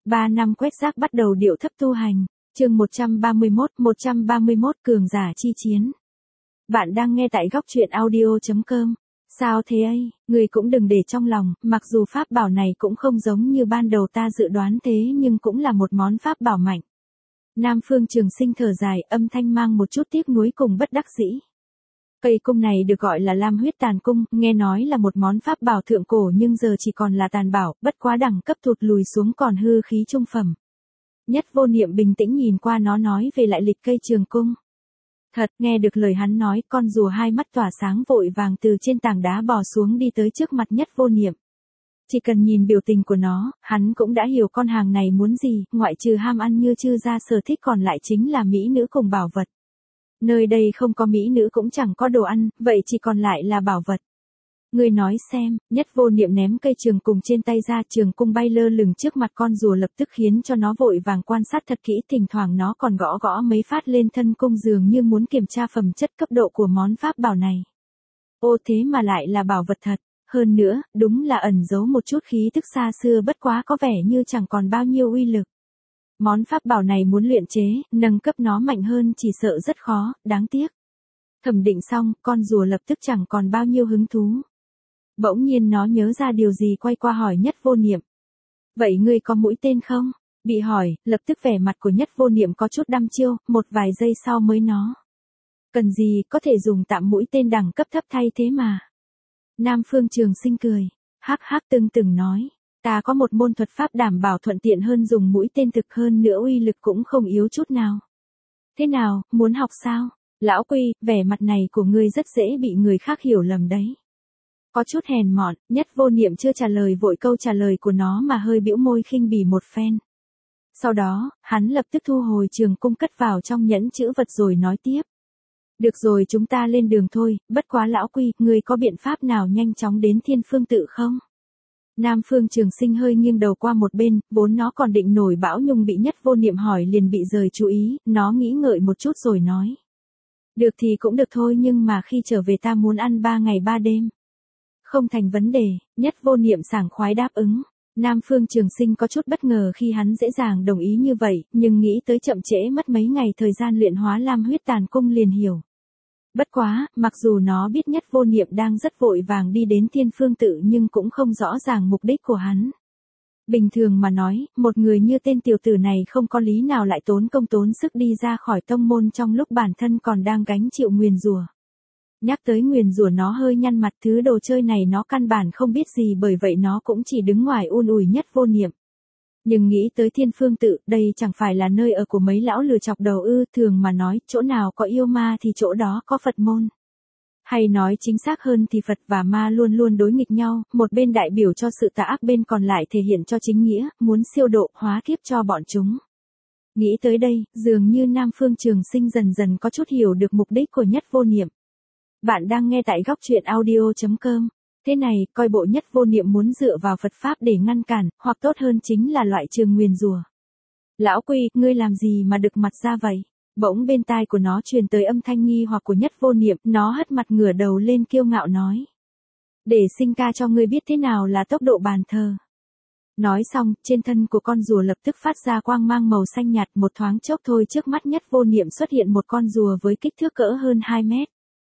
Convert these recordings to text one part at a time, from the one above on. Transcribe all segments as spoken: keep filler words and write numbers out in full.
Ba năm quét rác bắt đầu điệu thấp tu hành. Chương một trăm ba mươi mốt, một trăm ba mươi mốt cường giả chi chiến. Bạn đang nghe tại góc truyện audio chấm com. Sao thế ấy, người cũng đừng để trong lòng, mặc dù pháp bảo này cũng không giống như ban đầu ta dự đoán thế nhưng cũng là một món pháp bảo mạnh. Nam Phương Trường Sinh thở dài, âm thanh mang một chút tiếc nuối cùng bất đắc dĩ. Cây cung này được gọi là Lam Huyết Tàn Cung, nghe nói là một món pháp bảo thượng cổ nhưng giờ chỉ còn là tàn bảo, bất quá đẳng cấp thụt lùi xuống còn hư khí trung phẩm. Nhất Vô Niệm bình tĩnh nhìn qua nó nói về lại lịch cây trường cung. Thật, nghe được lời hắn nói, con rùa hai mắt tỏa sáng vội vàng từ trên tảng đá bò xuống đi tới trước mặt Nhất Vô Niệm. Chỉ cần nhìn biểu tình của nó, hắn cũng đã hiểu con hàng này muốn gì, ngoại trừ ham ăn như chư ra sở thích còn lại chính là mỹ nữ cùng bảo vật. Nơi đây không có mỹ nữ cũng chẳng có đồ ăn, vậy chỉ còn lại là bảo vật. Ngươi nói xem, Nhất Vô Niệm ném cây trường cung trên tay ra, trường cung bay lơ lửng trước mặt con rùa lập tức khiến cho nó vội vàng quan sát thật kỹ, thỉnh thoảng nó còn gõ gõ mấy phát lên thân cung dường như muốn kiểm tra phẩm chất cấp độ của món pháp bảo này. Ô thế mà lại là bảo vật thật, hơn nữa, đúng là ẩn giấu một chút khí tức xa xưa bất quá có vẻ như chẳng còn bao nhiêu uy lực. Món pháp bảo này muốn luyện chế, nâng cấp nó mạnh hơn chỉ sợ rất khó, đáng tiếc. Thẩm định xong, con rùa lập tức chẳng còn bao nhiêu hứng thú. Bỗng nhiên nó nhớ ra điều gì quay qua hỏi Nhất Vô Niệm. Vậy ngươi có mũi tên không? Bị hỏi, lập tức vẻ mặt của Nhất Vô Niệm có chút đăm chiêu, một vài giây sau mới nó. Cần gì, có thể dùng tạm mũi tên đẳng cấp thấp thay thế mà. Nam Phương Trường Sinh cười, hắc hắc từng từng nói. Ta có một môn thuật pháp đảm bảo thuận tiện hơn dùng mũi tên thực, hơn nữa uy lực cũng không yếu chút nào. Thế nào, muốn học sao? Lão Quy, vẻ mặt này của ngươi rất dễ bị người khác hiểu lầm đấy. Có chút hèn mọn, Nhất Vô Niệm chưa trả lời vội câu trả lời của nó mà hơi bĩu môi khinh bỉ một phen. Sau đó, hắn lập tức thu hồi trường cung cất vào trong nhẫn chữ vật rồi nói tiếp. Được rồi, chúng ta lên đường thôi, bất quá Lão Quy, ngươi có biện pháp nào nhanh chóng đến Thiên Phương Tự không? Nam Phương Trường Sinh hơi nghiêng đầu qua một bên, vốn nó còn định nổi bão nhưng bị Nhất Vô Niệm hỏi liền bị rời chú ý, nó nghĩ ngợi một chút rồi nói. Được thì cũng được thôi nhưng mà khi trở về ta muốn ăn ba ngày ba đêm. Không thành vấn đề, Nhất Vô Niệm sảng khoái đáp ứng. Nam Phương Trường Sinh có chút bất ngờ khi hắn dễ dàng đồng ý như vậy, nhưng nghĩ tới chậm trễ mất mấy ngày thời gian luyện hóa Lam Huyết Tàn Cung liền hiểu. Bất quá, mặc dù nó biết Nhất Vô Niệm đang rất vội vàng đi đến Thiên Phương Tự nhưng cũng không rõ ràng mục đích của hắn. Bình thường mà nói, một người như tên tiểu tử này không có lý nào lại tốn công tốn sức đi ra khỏi tông môn trong lúc bản thân còn đang gánh chịu nguyền rủa. Nhắc tới nguyền rủa nó hơi nhăn mặt, thứ đồ chơi này nó căn bản không biết gì bởi vậy nó cũng chỉ đứng ngoài un ủi Nhất Vô Niệm. Nhưng nghĩ tới Thiên Phương Tự, đây chẳng phải là nơi ở của mấy lão lừa chọc đầu ư, thường mà nói, chỗ nào có yêu ma thì chỗ đó có Phật môn. Hay nói chính xác hơn thì Phật và ma luôn luôn đối nghịch nhau, một bên đại biểu cho sự tà ác, bên còn lại thể hiện cho chính nghĩa, muốn siêu độ, hóa kiếp cho bọn chúng. Nghĩ tới đây, dường như Nam Phương Trường Sinh dần dần có chút hiểu được mục đích của Nhất Vô Niệm. Bạn đang nghe tại góc truyện audio chấm com. Thế này, coi bộ Nhất Vô Niệm muốn dựa vào Phật Pháp để ngăn cản, hoặc tốt hơn chính là loại trừ nguyền rủa. Lão Quy, ngươi làm gì mà đực mặt ra vậy? Bỗng bên tai của nó truyền tới âm thanh nghi hoặc của Nhất Vô Niệm, nó hất mặt ngửa đầu lên kiêu ngạo nói. Để sinh ca cho ngươi biết thế nào là tốc độ bàn thờ. Nói xong, trên thân của con rùa lập tức phát ra quang mang màu xanh nhạt, một thoáng chốc thôi trước mắt Nhất Vô Niệm xuất hiện một con rùa với kích thước cỡ hơn hai mét.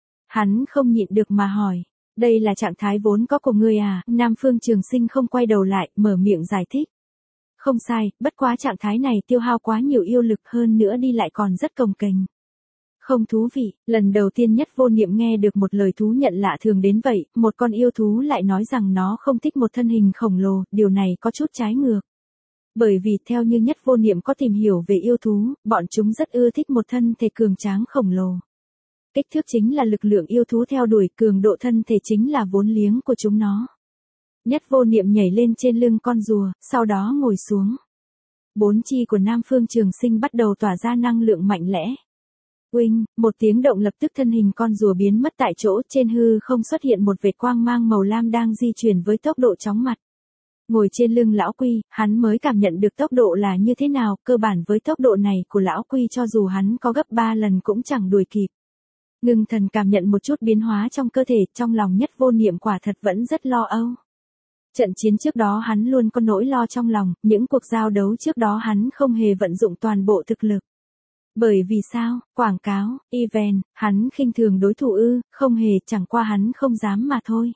Hắn không nhịn được mà hỏi. Đây là trạng thái vốn có của ngươi à? Nam Phương Trường Sinh không quay đầu lại, mở miệng giải thích. Không sai, bất quá trạng thái này tiêu hao quá nhiều yêu lực, hơn nữa đi lại còn rất cồng kềnh. Không thú vị, lần đầu tiên Nhất Vô Niệm nghe được một lời thú nhận lạ thường đến vậy, một con yêu thú lại nói rằng nó không thích một thân hình khổng lồ, điều này có chút trái ngược. Bởi vì theo như Nhất Vô Niệm có tìm hiểu về yêu thú, bọn chúng rất ưa thích một thân thể cường tráng khổng lồ. Kích thước chính là lực lượng yêu thú theo đuổi, cường độ thân thể chính là vốn liếng của chúng nó. Nhất Vô Niệm nhảy lên trên lưng con rùa, sau đó ngồi xuống. Bốn chi của Nam Phương Trường Sinh bắt đầu tỏa ra năng lượng mạnh mẽ. Uỳnh, một tiếng động lập tức thân hình con rùa biến mất tại chỗ, trên hư không xuất hiện một vệt quang mang màu lam đang di chuyển với tốc độ chóng mặt. Ngồi trên lưng Lão Quy, hắn mới cảm nhận được tốc độ là như thế nào, cơ bản với tốc độ này của Lão Quy cho dù hắn có gấp ba lần cũng chẳng đuổi kịp. Ngưng thần cảm nhận một chút biến hóa trong cơ thể, trong lòng Nhất Vô Niệm quả thật vẫn rất lo âu. Trận chiến trước đó hắn luôn có nỗi lo trong lòng, những cuộc giao đấu trước đó hắn không hề vận dụng toàn bộ thực lực. Bởi vì sao, quảng cáo, event, hắn khinh thường đối thủ ư, không hề, chẳng qua hắn không dám mà thôi.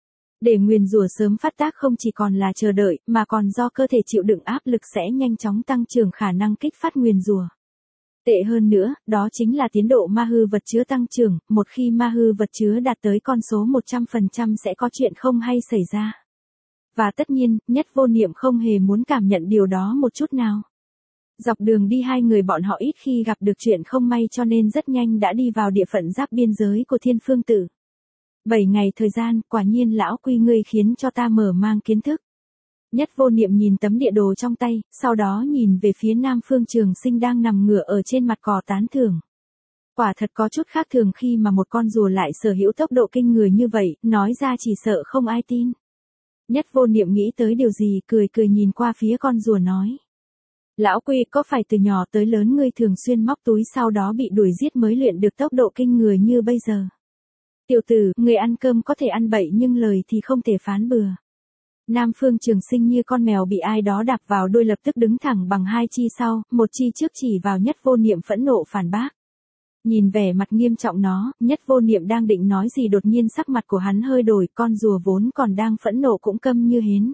Để nguyền rủa sớm phát tác không chỉ còn là chờ đợi, mà còn do cơ thể chịu đựng áp lực sẽ nhanh chóng tăng trưởng khả năng kích phát nguyền rủa. Tệ hơn nữa, đó chính là tiến độ ma hư vật chứa tăng trưởng, một khi ma hư vật chứa đạt tới con số một trăm phần trăm sẽ có chuyện không hay xảy ra. Và tất nhiên, Nhất Vô Niệm không hề muốn cảm nhận điều đó một chút nào. Dọc đường đi hai người bọn họ ít khi gặp được chuyện không may cho nên rất nhanh đã đi vào địa phận giáp biên giới của Thiên Phương Tử. Bảy ngày thời gian, quả nhiên lão Quy ngươi khiến cho ta mở mang kiến thức. Nhất Vô Niệm nhìn tấm địa đồ trong tay, sau đó nhìn về phía Nam Phương Trường Sinh đang nằm ngửa ở trên mặt cỏ tán thưởng. Quả thật có chút khác thường khi mà một con rùa lại sở hữu tốc độ kinh người như vậy, nói ra chỉ sợ không ai tin. Nhất Vô Niệm nghĩ tới điều gì, cười cười nhìn qua phía con rùa nói. Lão Quy, có phải từ nhỏ tới lớn ngươi thường xuyên móc túi sau đó bị đuổi giết mới luyện được tốc độ kinh người như bây giờ? Tiểu tử, người ăn cơm có thể ăn bậy nhưng lời thì không thể phán bừa. Nam Phương Trường Sinh như con mèo bị ai đó đạp vào đuôi lập tức đứng thẳng bằng hai chi sau, một chi trước chỉ vào Nhất Vô Niệm phẫn nộ phản bác. Nhìn vẻ mặt nghiêm trọng nó, Nhất Vô Niệm đang định nói gì đột nhiên sắc mặt của hắn hơi đổi, con rùa vốn còn đang phẫn nộ cũng câm như hến.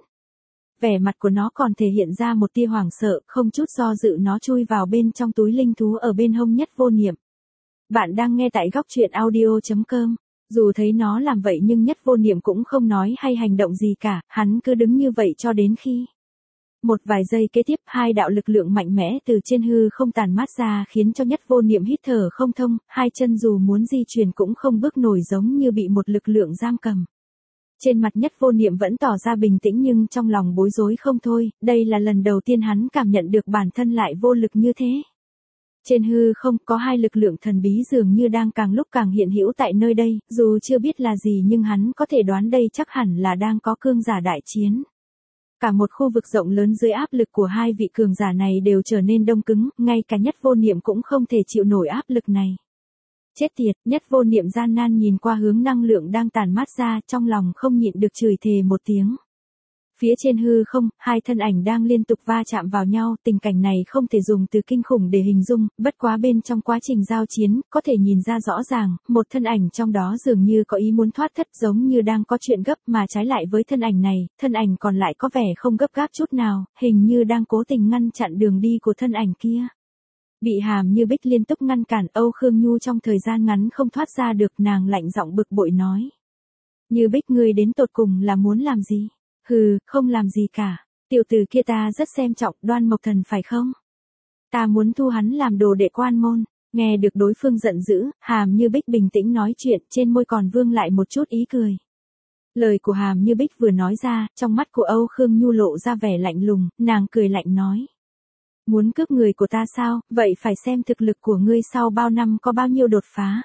Vẻ mặt của nó còn thể hiện ra một tia hoảng sợ, không chút do dự nó chui vào bên trong túi linh thú ở bên hông Nhất Vô Niệm. Bạn đang nghe tại góc truyện audio chấm com. Dù thấy nó làm vậy nhưng Nhất Vô Niệm cũng không nói hay hành động gì cả, hắn cứ đứng như vậy cho đến khi. Một vài giây kế tiếp hai đạo lực lượng mạnh mẽ từ trên hư không tàn mát ra khiến cho Nhất Vô Niệm hít thở không thông, hai chân dù muốn di chuyển cũng không bước nổi giống như bị một lực lượng giam cầm. Trên mặt Nhất Vô Niệm vẫn tỏ ra bình tĩnh nhưng trong lòng bối rối không thôi, đây là lần đầu tiên hắn cảm nhận được bản thân lại vô lực như thế. Trên hư không có hai lực lượng thần bí dường như đang càng lúc càng hiện hữu tại nơi đây, dù chưa biết là gì nhưng hắn có thể đoán đây chắc hẳn là đang có cương giả đại chiến. Cả một khu vực rộng lớn dưới áp lực của hai vị cường giả này đều trở nên đông cứng, ngay cả Nhất Vô Niệm cũng không thể chịu nổi áp lực này. Chết tiệt, Nhất Vô Niệm gian nan nhìn qua hướng năng lượng đang tàn mát ra, trong lòng không nhịn được chửi thề một tiếng. Phía trên hư không, hai thân ảnh đang liên tục va chạm vào nhau, tình cảnh này không thể dùng từ kinh khủng để hình dung, bất quá bên trong quá trình giao chiến, có thể nhìn ra rõ ràng, một thân ảnh trong đó dường như có ý muốn thoát thất giống như đang có chuyện gấp mà trái lại với thân ảnh này, thân ảnh còn lại có vẻ không gấp gáp chút nào, hình như đang cố tình ngăn chặn đường đi của thân ảnh kia. Bị Hàm Như Bích liên tục ngăn cản, Âu Khương Nhu trong thời gian ngắn không thoát ra được, nàng lạnh giọng bực bội nói. Như Bích ngươi đến tột cùng là muốn làm gì? Hừ, không làm gì cả. Tiểu tử kia ta rất xem trọng, Đoan Mộc Thần phải không? Ta muốn thu hắn làm đồ đệ quan môn. Nghe được đối phương giận dữ, Hàm Như Bích bình tĩnh nói chuyện, trên môi còn vương lại một chút ý cười. Lời của Hàm Như Bích vừa nói ra, trong mắt của Âu Khương Nhu lộ ra vẻ lạnh lùng, nàng cười lạnh nói. Muốn cướp người của ta sao, vậy phải xem thực lực của ngươi sau bao năm có bao nhiêu đột phá.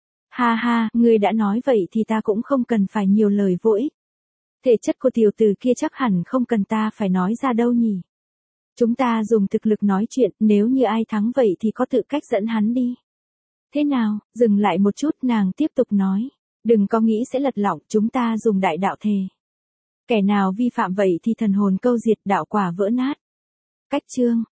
Ha ha, ngươi đã nói vậy thì ta cũng không cần phải nhiều lời vô ích. Thể chất của tiểu tử kia chắc hẳn không cần ta phải nói ra đâu nhỉ. Chúng ta dùng thực lực nói chuyện, nếu như ai thắng vậy thì có tự cách dẫn hắn đi. Thế nào, dừng lại một chút, nàng tiếp tục nói. Đừng có nghĩ sẽ lật lọng, chúng ta dùng đại đạo thề. Kẻ nào vi phạm vậy thì thần hồn câu diệt, đạo quả vỡ nát. Cách chương.